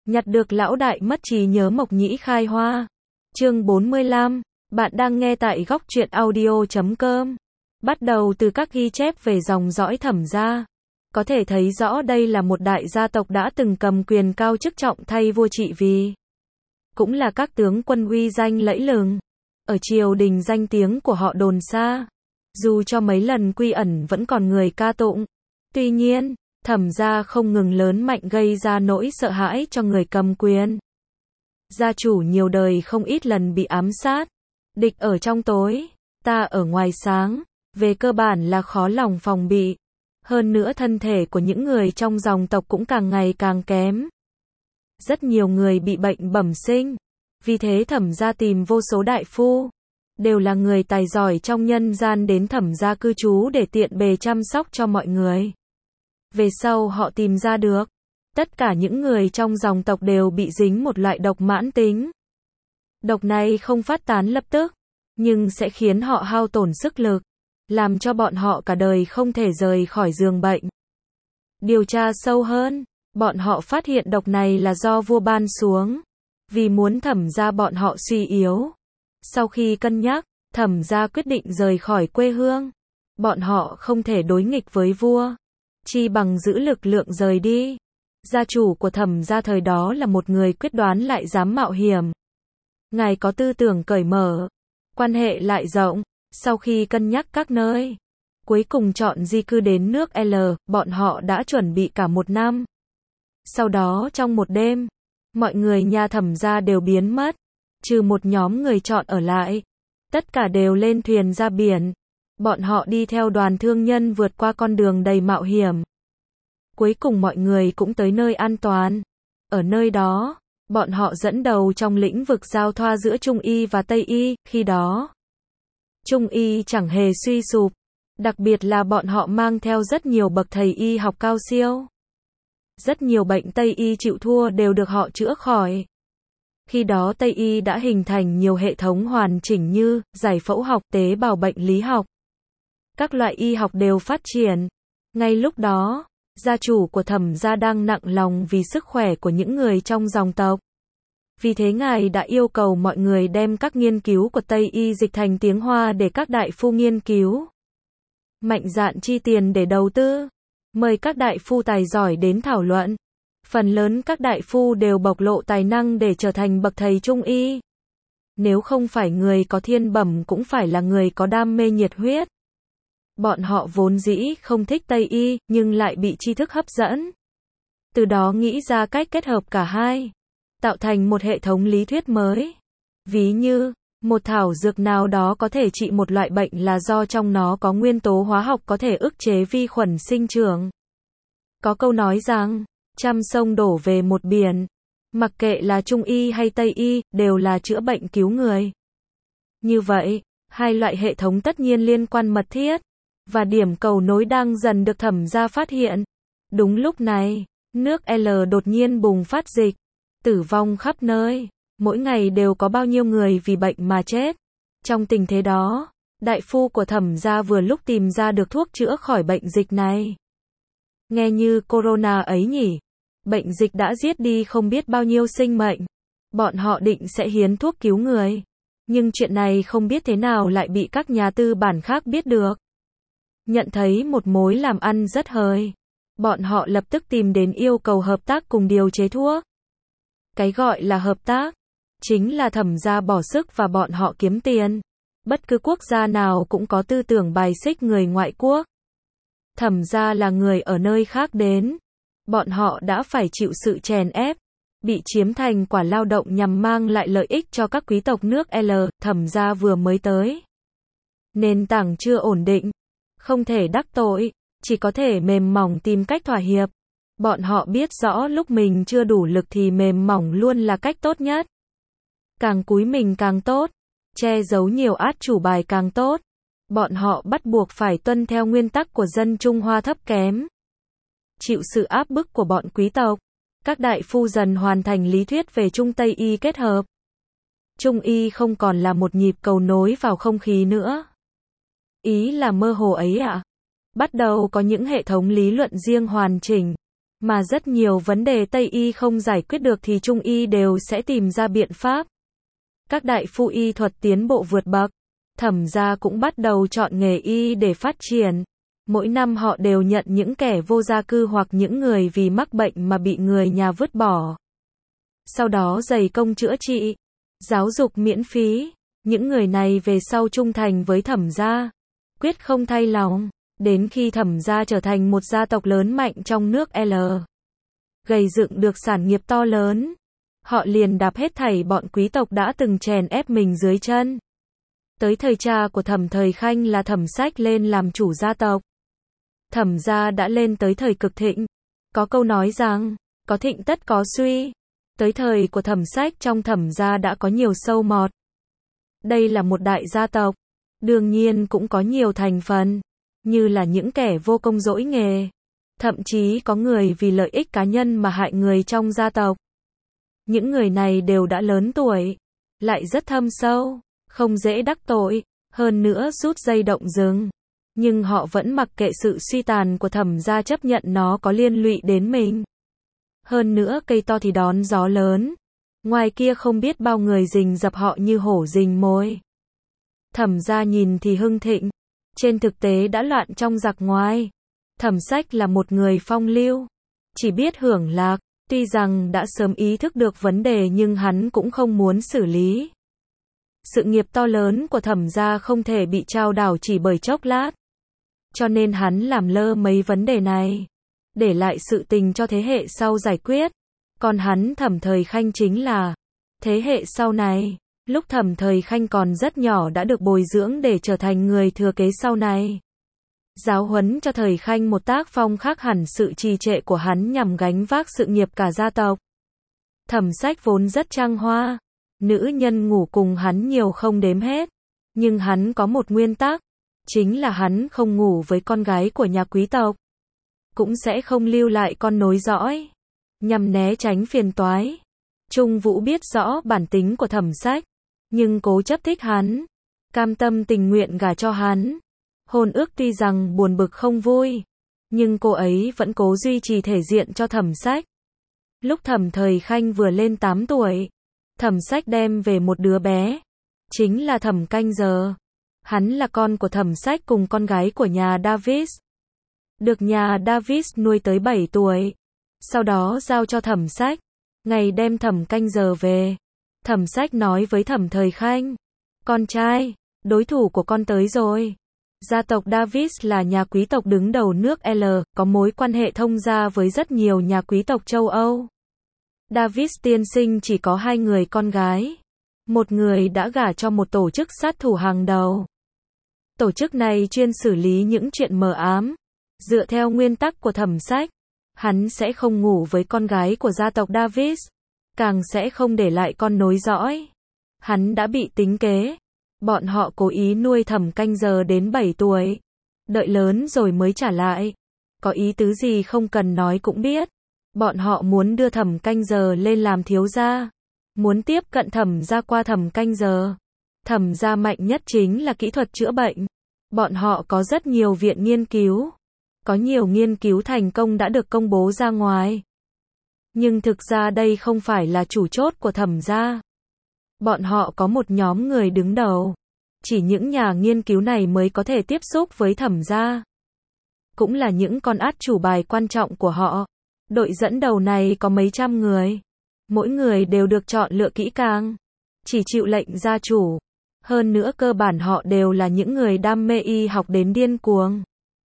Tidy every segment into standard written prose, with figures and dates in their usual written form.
Nhặt được lão đại mất trí nhớ Mộc Nhĩ khai hoa. Chương 45, bạn đang nghe tại góc truyện audio.com. Bắt đầu từ các ghi chép về dòng dõi Thẩm gia, có thể thấy rõ đây là một đại gia tộc đã từng cầm quyền cao chức trọng thay vua trị vì. Cũng là các tướng quân uy danh lẫy lừng. Ở triều đình danh tiếng của họ đồn xa. Dù cho mấy lần quy ẩn vẫn còn người ca tụng. Tuy nhiên, Thẩm gia không ngừng lớn mạnh gây ra nỗi sợ hãi cho người cầm quyền. Gia chủ nhiều đời không ít lần bị ám sát. Địch ở trong tối, ta ở ngoài sáng. Về cơ bản là khó lòng phòng bị. Hơn nữa thân thể của những người trong dòng tộc cũng càng ngày càng kém. Rất nhiều người bị bệnh bẩm sinh. Vì thế Thẩm gia tìm vô số đại phu. Đều là người tài giỏi trong nhân gian đến Thẩm gia cư trú để tiện bề chăm sóc cho mọi người. Về sau họ tìm ra được. Tất cả những người trong dòng tộc đều bị dính một loại độc mãn tính. Độc này không phát tán lập tức. Nhưng sẽ khiến họ hao tổn sức lực. Làm cho bọn họ cả đời không thể rời khỏi giường bệnh. Điều tra sâu hơn, bọn họ phát hiện độc này là do vua ban xuống. Vì muốn Thẩm gia bọn họ suy yếu. Sau khi cân nhắc, Thẩm gia quyết định rời khỏi quê hương. Bọn họ không thể đối nghịch với vua. Chi bằng giữ lực lượng rời đi. Gia chủ của Thẩm gia thời đó là một người quyết đoán lại dám mạo hiểm. Ngài có tư tưởng cởi mở. Quan hệ lại rộng. Sau khi cân nhắc các nơi, cuối cùng chọn di cư đến nước L, bọn họ đã chuẩn bị cả một năm. Sau đó trong một đêm, mọi người nhà Thẩm gia đều biến mất, trừ một nhóm người chọn ở lại. Tất cả đều lên thuyền ra biển. Bọn họ đi theo đoàn thương nhân vượt qua con đường đầy mạo hiểm. Cuối cùng mọi người cũng tới nơi an toàn. Ở nơi đó, bọn họ dẫn đầu trong lĩnh vực giao thoa giữa Trung Y và Tây Y, khi đó. Trung Y chẳng hề suy sụp, đặc biệt là bọn họ mang theo rất nhiều bậc thầy y học cao siêu. Rất nhiều bệnh Tây Y chịu thua đều được họ chữa khỏi. Khi đó Tây Y đã hình thành nhiều hệ thống hoàn chỉnh như giải phẫu học, tế bào bệnh lý học. Các loại y học đều phát triển. Ngay lúc đó, gia chủ của Thẩm gia đang nặng lòng vì sức khỏe của những người trong dòng tộc. Vì thế ngài đã yêu cầu mọi người đem các nghiên cứu của Tây Y dịch thành tiếng Hoa để các đại phu nghiên cứu. Mạnh dạn chi tiền để đầu tư. Mời các đại phu tài giỏi đến thảo luận. Phần lớn các đại phu đều bộc lộ tài năng để trở thành bậc thầy Trung Y. Nếu không phải người có thiên bẩm cũng phải là người có đam mê nhiệt huyết. Bọn họ vốn dĩ không thích Tây Y, nhưng lại bị tri thức hấp dẫn. Từ đó nghĩ ra cách kết hợp cả hai. Tạo thành một hệ thống lý thuyết mới. Ví như, một thảo dược nào đó có thể trị một loại bệnh là do trong nó có nguyên tố hóa học có thể ức chế vi khuẩn sinh trưởng. Có câu nói rằng, trăm sông đổ về một biển. Mặc kệ là Trung Y hay Tây Y, đều là chữa bệnh cứu người. Như vậy, hai loại hệ thống tất nhiên liên quan mật thiết. Và điểm cầu nối đang dần được Thẩm gia phát hiện. Đúng lúc này, nước L đột nhiên bùng phát dịch. Tử vong khắp nơi. Mỗi ngày đều có bao nhiêu người vì bệnh mà chết. Trong tình thế đó, đại phu của Thẩm gia vừa lúc tìm ra được thuốc chữa khỏi bệnh dịch này. Nghe như corona ấy nhỉ. Bệnh dịch đã giết đi không biết bao nhiêu sinh mệnh. Bọn họ định sẽ hiến thuốc cứu người. Nhưng chuyện này không biết thế nào lại bị các nhà tư bản khác biết được. Nhận thấy một mối làm ăn rất hời. Bọn họ lập tức tìm đến yêu cầu hợp tác cùng điều chế thuốc. Cái gọi là hợp tác, chính là Thẩm gia bỏ sức và bọn họ kiếm tiền. Bất cứ quốc gia nào cũng có tư tưởng bài xích người ngoại quốc. Thẩm gia là người ở nơi khác đến. Bọn họ đã phải chịu sự chèn ép, bị chiếm thành quả lao động nhằm mang lại lợi ích cho các quý tộc nước L. Thẩm gia vừa mới tới. Nền tảng chưa ổn định, không thể đắc tội, chỉ có thể mềm mỏng tìm cách thỏa hiệp. Bọn họ biết rõ lúc mình chưa đủ lực thì mềm mỏng luôn là cách tốt nhất. Càng cúi mình càng tốt, che giấu nhiều át chủ bài càng tốt. Bọn họ bắt buộc phải tuân theo nguyên tắc của dân Trung Hoa thấp kém. Chịu sự áp bức của bọn quý tộc, các đại phu dần hoàn thành lý thuyết về Trung Tây Y kết hợp. Trung Y không còn là một nhịp cầu nối vào không khí nữa. Ý là mơ hồ ấy ạ. Bắt đầu có những hệ thống lý luận riêng hoàn chỉnh. Mà rất nhiều vấn đề Tây y không giải quyết được thì Trung y đều sẽ tìm ra biện pháp. Các đại phu y thuật tiến bộ vượt bậc. Thẩm gia cũng bắt đầu chọn nghề y để phát triển. Mỗi năm họ đều nhận những kẻ vô gia cư hoặc những người vì mắc bệnh mà bị người nhà vứt bỏ. Sau đó dày công chữa trị, giáo dục miễn phí. Những người này về sau trung thành với Thẩm gia, quyết không thay lòng, đến khi Thẩm gia trở thành một gia tộc lớn mạnh trong nước L. Gầy dựng được sản nghiệp to lớn. Họ liền đạp hết thảy bọn quý tộc đã từng chèn ép mình dưới chân. Tới thời cha của Thẩm Thời Khanh là Thẩm Sách lên làm chủ gia tộc. Thẩm gia đã lên tới thời cực thịnh. Có câu nói rằng, có thịnh tất có suy. Tới thời của Thẩm Sách trong Thẩm gia đã có nhiều sâu mọt. Đây là một đại gia tộc. Đương nhiên cũng có nhiều thành phần, như là những kẻ vô công dỗi nghề. Thậm chí có người vì lợi ích cá nhân mà hại người trong gia tộc. Những người này đều đã lớn tuổi, lại rất thâm sâu, không dễ đắc tội, hơn nữa rút dây động rừng. Nhưng họ vẫn mặc kệ sự suy tàn của Thẩm gia, chấp nhận nó có liên lụy đến mình. Hơn nữa cây to thì đón gió lớn. Ngoài kia không biết bao người rình rập họ như hổ rình mồi. Thẩm gia nhìn thì hưng thịnh, trên thực tế đã loạn trong giặc ngoài. Thẩm Sách là một người phong lưu, chỉ biết hưởng lạc, tuy rằng đã sớm ý thức được vấn đề nhưng hắn cũng không muốn xử lý. Sự nghiệp to lớn của Thẩm gia không thể bị chao đảo chỉ bởi chốc lát. Cho nên hắn làm lơ mấy vấn đề này, để lại sự tình cho thế hệ sau giải quyết. Còn hắn Thẩm Thời Khanh chính là thế hệ sau này. Lúc Thẩm Thời Khanh còn rất nhỏ đã được bồi dưỡng để trở thành người thừa kế sau này. Giáo huấn cho Thời Khanh một tác phong khác hẳn sự trì trệ của hắn nhằm gánh vác sự nghiệp cả gia tộc. Thẩm Sách vốn rất trăng hoa, nữ nhân ngủ cùng hắn nhiều không đếm hết. Nhưng hắn có một nguyên tắc, chính là hắn không ngủ với con gái của nhà quý tộc. Cũng sẽ không lưu lại con nối dõi, nhằm né tránh phiền toái. Trung Vũ biết rõ bản tính của Thẩm Sách, nhưng cố chấp thích hắn, cam tâm tình nguyện gả cho hắn. Hôn ước tuy rằng buồn bực không vui, nhưng cô ấy vẫn cố duy trì thể diện cho Thẩm Sách. Lúc Thẩm Thời Khanh vừa lên 8 tuổi, Thẩm Sách đem về một đứa bé, chính là Thẩm Canh Giờ. Hắn là con của Thẩm Sách cùng con gái của nhà Davis. Được nhà Davis nuôi tới 7 tuổi. Sau đó giao cho Thẩm Sách. Ngày đem Thẩm Canh Giờ về, Thẩm Sách nói với Thẩm Thời Khanh, con trai, đối thủ của con tới rồi. Gia tộc Davis là nhà quý tộc đứng đầu nước L, có mối quan hệ thông gia với rất nhiều nhà quý tộc châu Âu. Davis tiên sinh chỉ có 2 người con gái. Một người đã gả cho một tổ chức sát thủ hàng đầu. Tổ chức này chuyên xử lý những chuyện mờ ám. Dựa theo nguyên tắc của Thẩm Sách, hắn sẽ không ngủ với con gái của gia tộc Davis, càng sẽ không để lại con nối dõi. Hắn đã bị tính kế. Bọn họ cố ý nuôi Thẩm Canh Giờ đến 7 tuổi. Đợi lớn rồi mới trả lại. Có ý tứ gì không cần nói cũng biết. Bọn họ muốn đưa Thẩm Canh Giờ lên làm thiếu gia. Muốn tiếp cận Thẩm gia qua Thẩm Canh Giờ. Thẩm gia mạnh nhất chính là kỹ thuật chữa bệnh. Bọn họ có rất nhiều viện nghiên cứu. Có nhiều nghiên cứu thành công đã được công bố ra ngoài. Nhưng thực ra đây không phải là chủ chốt của Thẩm gia. Bọn họ có một nhóm người đứng đầu. Chỉ những nhà nghiên cứu này mới có thể tiếp xúc với Thẩm gia. Cũng là những con át chủ bài quan trọng của họ. Đội dẫn đầu này có mấy trăm người. Mỗi người đều được chọn lựa kỹ càng. Chỉ chịu lệnh gia chủ. Hơn nữa cơ bản họ đều là những người đam mê y học đến điên cuồng.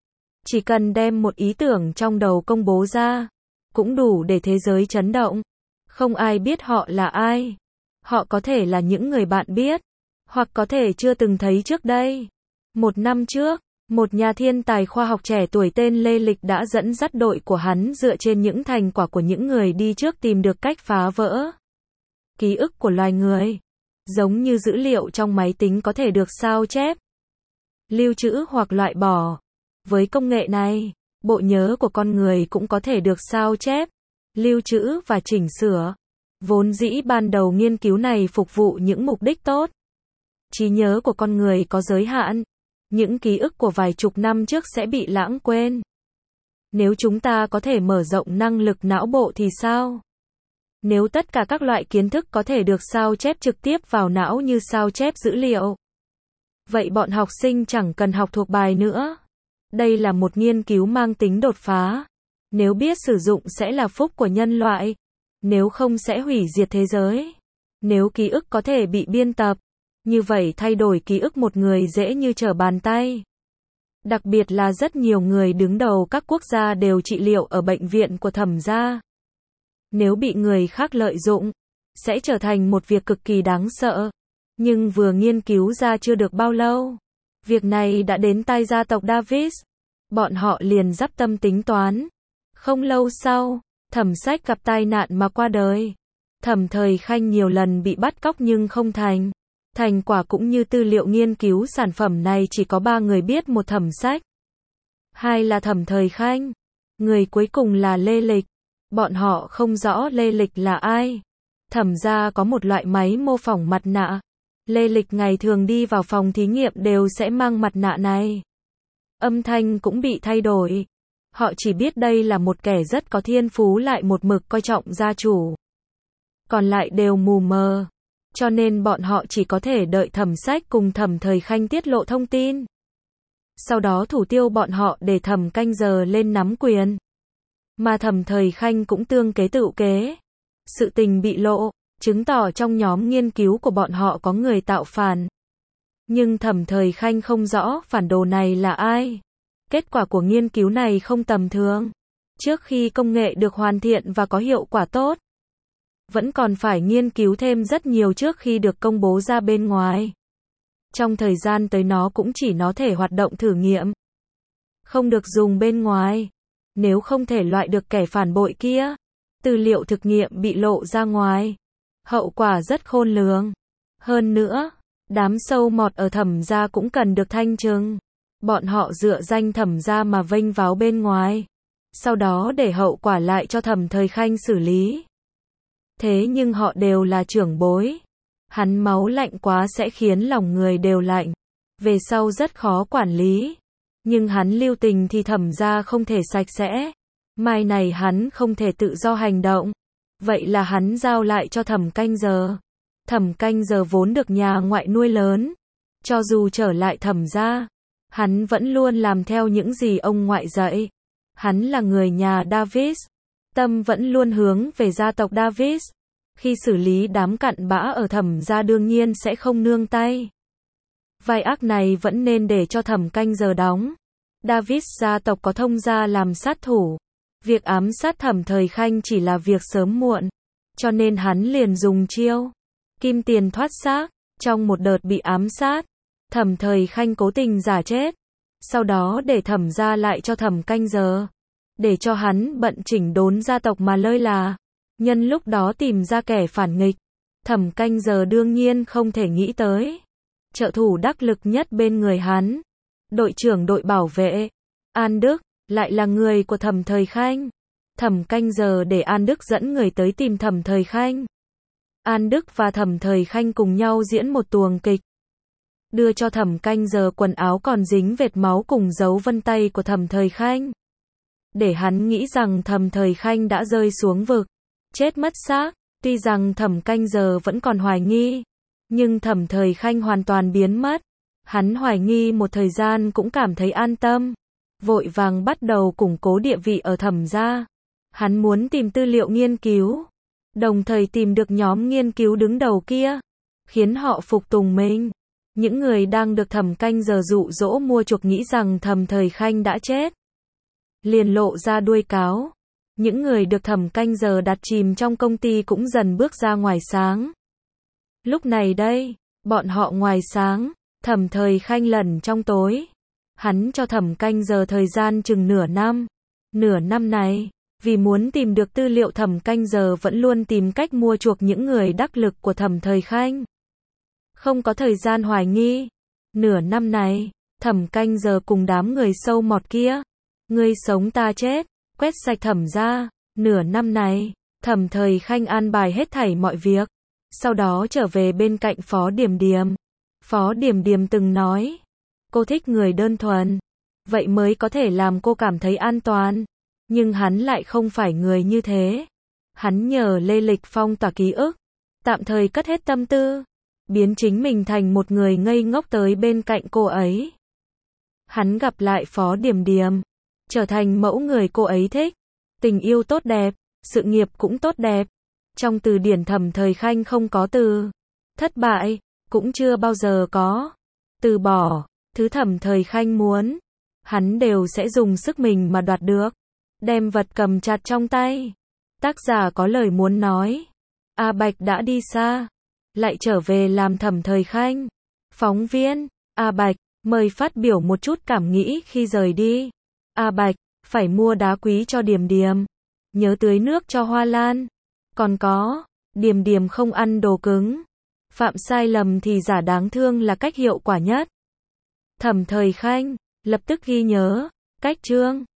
Chỉ cần đem một ý tưởng trong đầu công bố ra, cũng đủ để thế giới chấn động. Không ai biết họ là ai. Họ có thể là những người bạn biết, hoặc có thể chưa từng thấy trước đây. 1 năm trước, một nhà thiên tài khoa học trẻ tuổi tên Lê Lịch đã dẫn dắt đội của hắn dựa trên những thành quả của những người đi trước tìm được cách phá vỡ ký ức của loài người. Giống như dữ liệu trong máy tính có thể được sao chép, lưu trữ hoặc loại bỏ. Với công nghệ này, bộ nhớ của con người cũng có thể được sao chép, lưu trữ và chỉnh sửa. Vốn dĩ ban đầu nghiên cứu này phục vụ những mục đích tốt. Trí nhớ của con người có giới hạn. Những ký ức của vài chục năm trước sẽ bị lãng quên. Nếu chúng ta có thể mở rộng năng lực não bộ thì sao? Nếu tất cả các loại kiến thức có thể được sao chép trực tiếp vào não như sao chép dữ liệu, vậy bọn học sinh chẳng cần học thuộc bài nữa. Đây là một nghiên cứu mang tính đột phá. Nếu biết sử dụng sẽ là phúc của nhân loại, nếu không sẽ hủy diệt thế giới. Nếu ký ức có thể bị biên tập, như vậy thay đổi ký ức một người dễ như trở bàn tay. Đặc biệt là rất nhiều người đứng đầu các quốc gia đều trị liệu ở bệnh viện của Thẩm gia. Nếu bị người khác lợi dụng, sẽ trở thành một việc cực kỳ đáng sợ. Nhưng vừa nghiên cứu ra chưa được bao lâu, việc này đã đến tai gia tộc Davis. Bọn họ liền dắp tâm tính toán. Không lâu sau, Thẩm Sách gặp tai nạn mà qua đời. Thẩm Thời Khanh nhiều lần bị bắt cóc nhưng không thành. Thành quả cũng như tư liệu nghiên cứu sản phẩm này chỉ có 3 người biết, một Thẩm Sách, 2 là Thẩm Thời Khanh, người cuối cùng là Lê Lịch. Bọn họ không rõ Lê Lịch là ai. Thẩm gia có một loại máy mô phỏng mặt nạ. Lê Lịch ngày thường đi vào phòng thí nghiệm đều sẽ mang mặt nạ này. Âm thanh cũng bị thay đổi. Họ chỉ biết đây là một kẻ rất có thiên phú lại một mực coi trọng gia chủ. Còn lại đều mù mờ. Cho nên bọn họ chỉ có thể đợi Thẩm Sách cùng Thẩm Thời Khanh tiết lộ thông tin. Sau đó thủ tiêu bọn họ để Thẩm Canh Giờ lên nắm quyền. Mà Thẩm Thời Khanh cũng tương kế tự kế. Sự tình bị lộ, chứng tỏ trong nhóm nghiên cứu của bọn họ có người tạo phản. Nhưng Thẩm Thời Khanh không rõ phản đồ này là ai. Kết quả của nghiên cứu này không tầm thường. Trước khi công nghệ được hoàn thiện và có hiệu quả tốt, vẫn còn phải nghiên cứu thêm rất nhiều trước khi được công bố ra bên ngoài. Trong thời gian tới nó cũng chỉ có thể hoạt động thử nghiệm, không được dùng bên ngoài. Nếu không thể loại được kẻ phản bội kia, tư liệu thực nghiệm bị lộ ra ngoài, hậu quả rất khôn lường. Hơn nữa, đám sâu mọt ở Thẩm gia cũng cần được thanh trừng. Bọn họ dựa danh Thẩm gia mà vênh váo bên ngoài, sau đó để hậu quả lại cho Thẩm Thời Khanh xử lý. Thế nhưng họ đều là trưởng bối. Hắn máu lạnh quá sẽ khiến lòng người đều lạnh. Về sau rất khó quản lý. Nhưng hắn lưu tình thì Thẩm gia không thể sạch sẽ. Mai này hắn không thể tự do hành động. Vậy là hắn giao lại cho Thẩm Canh Giờ. Thẩm Canh Giờ vốn được nhà ngoại nuôi lớn. Cho dù trở lại Thẩm gia, hắn vẫn luôn làm theo những gì ông ngoại dạy. Hắn là người nhà Davis. Tâm vẫn luôn hướng về gia tộc Davis. Khi xử lý đám cặn bã ở Thẩm gia đương nhiên sẽ không nương tay. Vai ác này vẫn nên để cho Thẩm Canh Giờ đóng. Davis gia tộc có thông gia làm sát thủ. Việc ám sát Thẩm Thời Khanh chỉ là việc sớm muộn. Cho nên hắn liền dùng chiêu kim tiền thoát xác. Trong một đợt bị ám sát, Thẩm Thời Khanh cố tình giả chết. Sau đó để Thẩm gia lại cho Thẩm Canh Giờ. Để cho hắn bận chỉnh đốn gia tộc mà lơi là. Nhân lúc đó tìm ra kẻ phản nghịch. Thẩm Canh Giờ đương nhiên không thể nghĩ tới. Trợ thủ đắc lực nhất bên người hắn, đội trưởng đội bảo vệ, An Đức, lại là người của Thẩm Thời Khanh. Thẩm Canh Giờ để An Đức dẫn người tới tìm Thẩm Thời Khanh. An Đức và Thẩm Thời Khanh cùng nhau diễn một tuồng kịch. Đưa cho Thẩm Canh Giờ quần áo còn dính vệt máu cùng dấu vân tay của Thẩm Thời Khanh. Để hắn nghĩ rằng Thẩm Thời Khanh đã rơi xuống vực, chết mất xác. Tuy rằng Thẩm Canh Giờ vẫn còn hoài nghi, nhưng Thẩm Thời Khanh hoàn toàn biến mất. Hắn hoài nghi một thời gian cũng cảm thấy an tâm. Vội vàng bắt đầu củng cố địa vị ở Thẩm gia. Hắn muốn tìm tư liệu nghiên cứu, đồng thời tìm được nhóm nghiên cứu đứng đầu kia, khiến họ phục tùng mình. Những người đang được Thẩm Canh Giờ dụ dỗ mua chuộc nghĩ rằng Thẩm Thời Khanh đã chết, liền lộ ra đuôi cáo. Những người được Thẩm Canh Giờ đặt chìm trong công ty cũng dần bước ra ngoài sáng. Lúc này đây, bọn họ ngoài sáng, Thẩm Thời Khanh lẩn trong tối. Hắn cho Thẩm Canh Giờ thời gian chừng nửa năm. Nửa năm này, vì muốn tìm được tư liệu, Thẩm Canh Giờ vẫn luôn tìm cách mua chuộc những người đắc lực của Thẩm Thời Khanh. Không có thời gian hoài nghi. Nửa năm này, Thẩm Canh Giờ cùng đám người sâu mọt kia, ngươi sống ta chết, quét sạch Thẩm gia. Nửa năm này, Thẩm Thời Khanh an bài hết thảy mọi việc. Sau đó trở về bên cạnh Phó Điềm Điềm. Phó Điềm Điềm từng nói, cô thích người đơn thuần, vậy mới có thể làm cô cảm thấy an toàn. Nhưng hắn lại không phải người như thế. Hắn nhờ Lê Lịch phong tỏa ký ức, tạm thời cất hết tâm tư, biến chính mình thành một người ngây ngốc tới bên cạnh cô ấy. Hắn gặp lại Phó Điềm Điềm, trở thành mẫu người cô ấy thích, tình yêu tốt đẹp, sự nghiệp cũng tốt đẹp. Trong từ điển Thẩm Thời Khanh không có từ thất bại, cũng chưa bao giờ có từ bỏ. Thứ Thẩm Thời Khanh muốn, hắn đều sẽ dùng sức mình mà đoạt được, đem vật cầm chặt trong tay. Tác giả có lời muốn nói. A Bạch đã đi xa, lại trở về làm Thẩm Thời Khanh. Phóng viên, A Bạch, mời phát biểu một chút cảm nghĩ khi rời đi. A Bạch, phải mua đá quý cho Điềm Điềm, nhớ tưới nước cho hoa lan. Còn có, Điềm Điềm không ăn đồ cứng, phạm sai lầm thì giả đáng thương là cách hiệu quả nhất. Thẩm Thời Khanh lập tức ghi nhớ. Cách chương